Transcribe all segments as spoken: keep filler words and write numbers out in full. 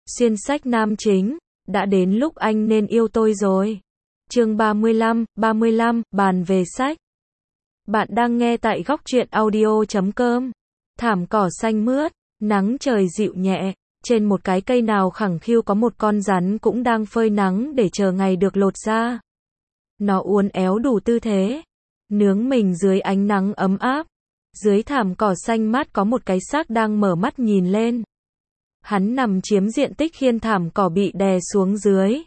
Xuyên sách nam chính, đã đến lúc anh nên yêu tôi rồi. Chương ba mươi lăm, ba mươi lăm, bàn về sách. Bạn đang nghe tại góc truyện audio chấm com. Thảm cỏ xanh mướt, nắng trời dịu nhẹ, trên một cái cây nào khẳng khiu có một con rắn cũng đang phơi nắng để chờ ngày được lột da. Nó uốn éo đủ tư thế, nướng mình dưới ánh nắng ấm áp. Dưới thảm cỏ xanh mát có một cái xác đang mở mắt nhìn lên. Hắn nằm chiếm diện tích khiến thảm cỏ bị đè xuống dưới.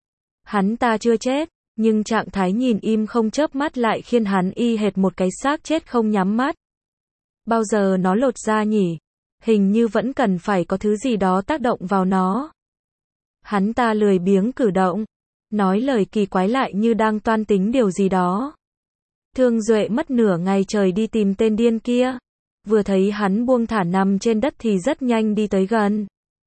Hắn ta chưa chết, nhưng trạng thái nhìn im không chớp mắt lại khiến hắn y hệt một cái xác chết không nhắm mắt. Bao giờ nó lột da nhỉ? Hình như vẫn cần phải có thứ gì đó tác động vào nó. Hắn ta lười biếng cử động, nói lời kỳ quái lại như đang toan tính điều gì đó. Thương Duệ mất nửa ngày trời đi tìm tên điên kia. Vừa thấy hắn buông thả nằm trên đất thì rất nhanh đi tới gần.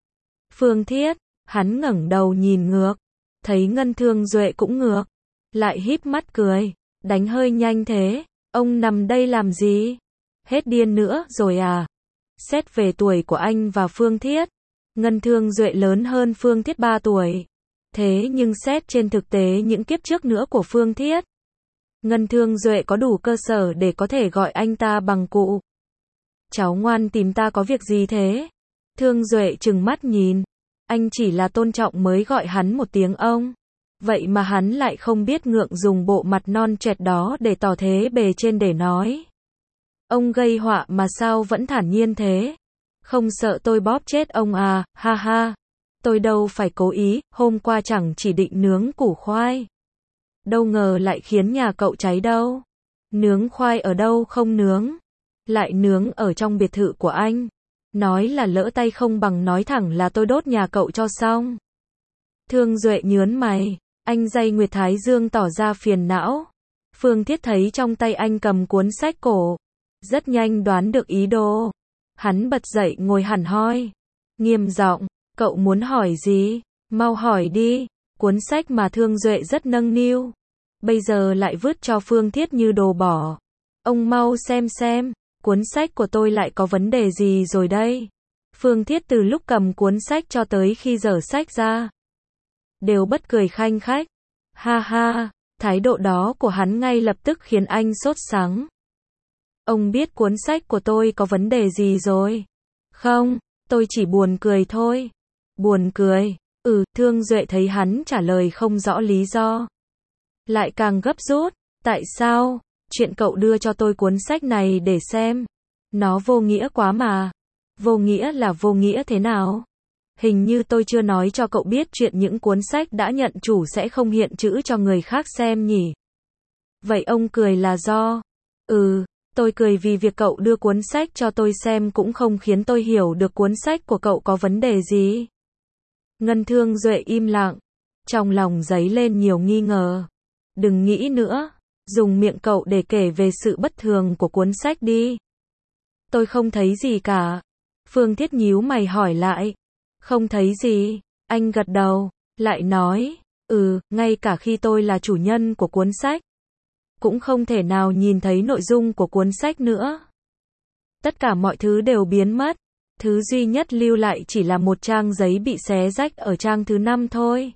Phương Thiết, hắn ngẩng đầu nhìn ngược, thấy Ngân Thương Duệ cũng ngược, lại híp mắt cười, đánh hơi nhanh thế, ông nằm đây làm gì? Hết điên nữa rồi à? Xét về tuổi của anh và Phương Thiết, Ngân Thương Duệ lớn hơn Phương Thiết ba tuổi. Thế nhưng xét trên thực tế những kiếp trước nữa của Phương Thiết, Ngân Thương Duệ có đủ cơ sở để có thể gọi anh ta bằng cụ. Cháu ngoan tìm ta có việc gì thế? Thương Duệ trừng mắt nhìn. Anh chỉ là tôn trọng mới gọi hắn một tiếng ông. Vậy mà hắn lại không biết ngượng dùng bộ mặt non choẹt đó để tỏ thế bề trên để nói. Ông gây họa mà sao vẫn thản nhiên thế? Không sợ tôi bóp chết ông à, ha ha. Tôi đâu phải cố ý, hôm qua chẳng chỉ định nướng củ khoai. Đâu ngờ lại khiến nhà cậu cháy đâu. Nướng khoai ở đâu không nướng? Lại nướng ở trong biệt thự của anh. Nói là lỡ tay không bằng nói thẳng là tôi đốt nhà cậu cho xong. Thương Duệ nhớn mày, anh day Nguyệt Thái Dương tỏ ra phiền não. Phương Thiết thấy trong tay anh cầm cuốn sách cổ, rất nhanh đoán được ý đồ. Hắn bật dậy ngồi hẳn hoi, nghiêm giọng, cậu muốn hỏi gì? Mau hỏi đi. Cuốn sách mà Thương Duệ rất nâng niu, bây giờ lại vứt cho Phương Thiết như đồ bỏ. Ông mau xem xem, cuốn sách của tôi lại có vấn đề gì rồi đây? Phương Thiết từ lúc cầm cuốn sách cho tới khi dở sách ra, đều bất cười khanh khách. Ha ha, thái độ đó của hắn ngay lập tức khiến anh sốt sắng. Ông biết cuốn sách của tôi có vấn đề gì rồi? Không, tôi chỉ buồn cười thôi. Buồn cười? Ừ, Thương Duệ thấy hắn trả lời không rõ lý do, lại càng gấp rút. Tại sao? Chuyện cậu đưa cho tôi cuốn sách này để xem. Nó vô nghĩa quá mà. Vô nghĩa là vô nghĩa thế nào? Hình như tôi chưa nói cho cậu biết chuyện những cuốn sách đã nhận chủ sẽ không hiện chữ cho người khác xem nhỉ? Vậy ông cười là do? Ừ, tôi cười vì việc cậu đưa cuốn sách cho tôi xem cũng không khiến tôi hiểu được cuốn sách của cậu có vấn đề gì. Ngân Thương Duệ im lặng, trong lòng dấy lên nhiều nghi ngờ. Đừng nghĩ nữa, dùng miệng cậu để kể về sự bất thường của cuốn sách đi. Tôi không thấy gì cả. Phương Thiết nhíu mày hỏi lại. Không thấy gì, anh gật đầu, lại nói, ừ, ngay cả khi tôi là chủ nhân của cuốn sách, cũng không thể nào nhìn thấy nội dung của cuốn sách nữa. Tất cả mọi thứ đều biến mất. Thứ duy nhất lưu lại chỉ là một trang giấy bị xé rách ở trang thứ năm thôi.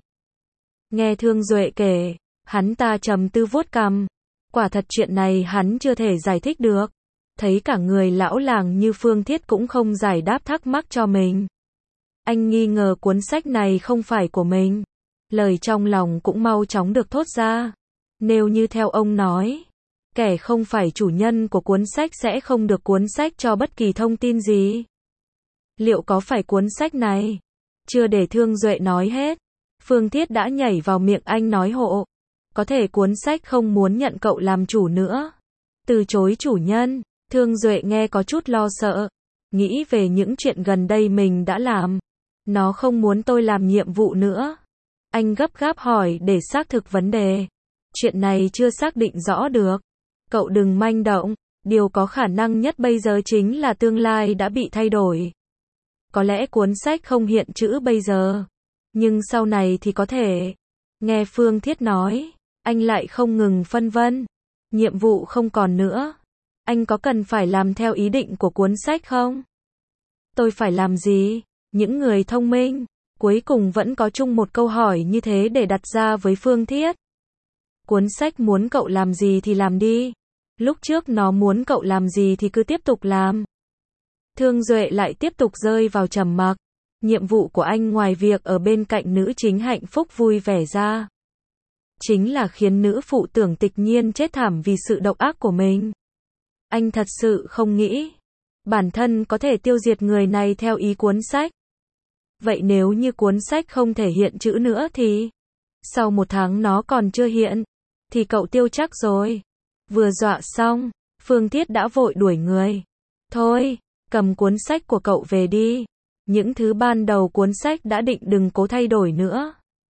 Nghe Thương Duệ kể, hắn ta trầm tư vuốt cằm. Quả thật chuyện này hắn chưa thể giải thích được. Thấy cả người lão làng như Phương Thiết cũng không giải đáp thắc mắc cho mình. Anh nghi ngờ cuốn sách này không phải của mình. Lời trong lòng cũng mau chóng được thốt ra. Nếu như theo ông nói, kẻ không phải chủ nhân của cuốn sách sẽ không được cuốn sách cho bất kỳ thông tin gì. Liệu có phải cuốn sách này? Chưa để Thương Duệ nói hết, Phương Thiết đã nhảy vào miệng anh nói hộ. Có thể cuốn sách không muốn nhận cậu làm chủ nữa. Từ chối chủ nhân. Thương Duệ nghe có chút lo sợ. Nghĩ về những chuyện gần đây mình đã làm. Nó không muốn tôi làm nhiệm vụ nữa. Anh gấp gáp hỏi để xác thực vấn đề. Chuyện này chưa xác định rõ được. Cậu đừng manh động. Điều có khả năng nhất bây giờ chính là tương lai đã bị thay đổi. Có lẽ cuốn sách không hiện chữ bây giờ, nhưng sau này thì có thể. Nghe Phương Thiết nói, anh lại không ngừng phân vân. Nhiệm vụ không còn nữa. Anh có cần phải làm theo ý định của cuốn sách không? Tôi phải làm gì? Những người thông minh, Cuối cùng vẫn có chung một câu hỏi như thế để đặt ra với Phương Thiết. Cuốn sách muốn cậu làm gì thì làm đi. Lúc trước nó muốn cậu làm gì thì cứ tiếp tục làm. Thương Duệ lại tiếp tục rơi vào trầm mặc. Nhiệm vụ của anh ngoài việc ở bên cạnh nữ chính hạnh phúc vui vẻ ra, chính là khiến nữ phụ tưởng Tịch Nhiên chết thảm vì sự độc ác của mình. Anh thật sự không nghĩ bản thân có thể tiêu diệt người này theo ý cuốn sách. Vậy nếu như cuốn sách không thể hiện chữ nữa thì sau một tháng nó còn chưa hiện thì cậu tiêu chắc rồi. Vừa dọa xong, Phương Thiết đã vội đuổi người. Thôi, cầm cuốn sách của cậu về đi. Những thứ ban đầu cuốn sách đã định đừng cố thay đổi nữa.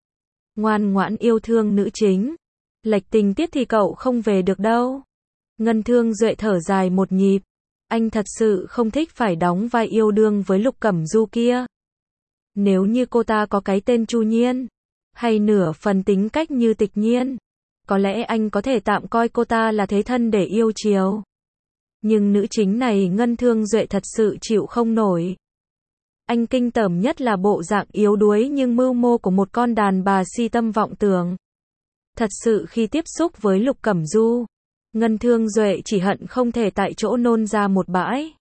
Ngoan ngoãn yêu thương nữ chính. Lệch tình tiết thì cậu không về được đâu. Ngân Thương Duệ thở dài một nhịp. Anh thật sự không thích phải đóng vai yêu đương với Lục Cẩm Du kia. Nếu như cô ta có cái tên Chu Nhiên, hay nửa phần tính cách như Tịch Nhiên, có lẽ anh có thể tạm coi cô ta là thế thân để yêu chiều. Nhưng nữ chính này Ngân Thương Duệ thật sự chịu không nổi. Anh kinh tởm nhất là bộ dạng yếu đuối nhưng mưu mô của một con đàn bà si tâm vọng tưởng. Thật sự khi tiếp xúc với Lục Cẩm Du, Ngân Thương Duệ chỉ hận không thể tại chỗ nôn ra một bãi.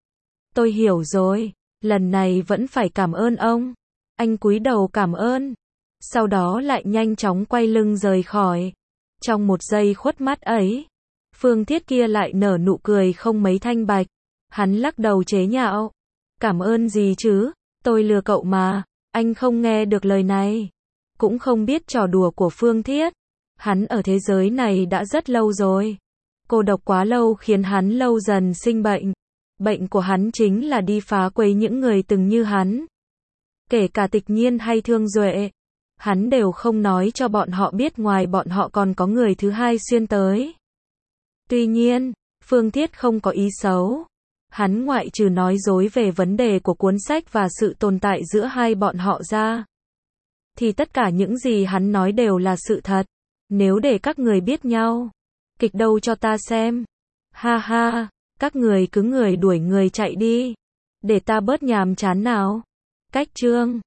Tôi hiểu rồi, lần này vẫn phải cảm ơn ông. Anh cúi đầu cảm ơn, sau đó lại nhanh chóng quay lưng rời khỏi. Trong một giây khuất mắt ấy, Phương Thiết kia lại nở nụ cười không mấy thanh bạch. Hắn lắc đầu chế nhạo. Cảm ơn gì chứ, tôi lừa cậu mà. Anh không nghe được lời này, cũng không biết trò đùa của Phương Thiết. Hắn ở thế giới này đã rất lâu rồi. Cô độc quá lâu khiến hắn lâu dần sinh bệnh. Bệnh của hắn chính là đi phá quấy những người từng như hắn. Kể cả Tịch Nhiên hay Thương Duệ, hắn đều không nói cho bọn họ biết ngoài bọn họ còn có người thứ hai xuyên tới. Tuy nhiên, Phương Thiết không có ý xấu. Hắn ngoại trừ nói dối về vấn đề của cuốn sách và sự tồn tại giữa hai bọn họ ra, thì tất cả những gì hắn nói đều là sự thật. Nếu để các người biết nhau, kịch đâu cho ta xem. Ha ha, các người cứ người đuổi người chạy đi, để ta bớt nhàm chán nào. Cách chương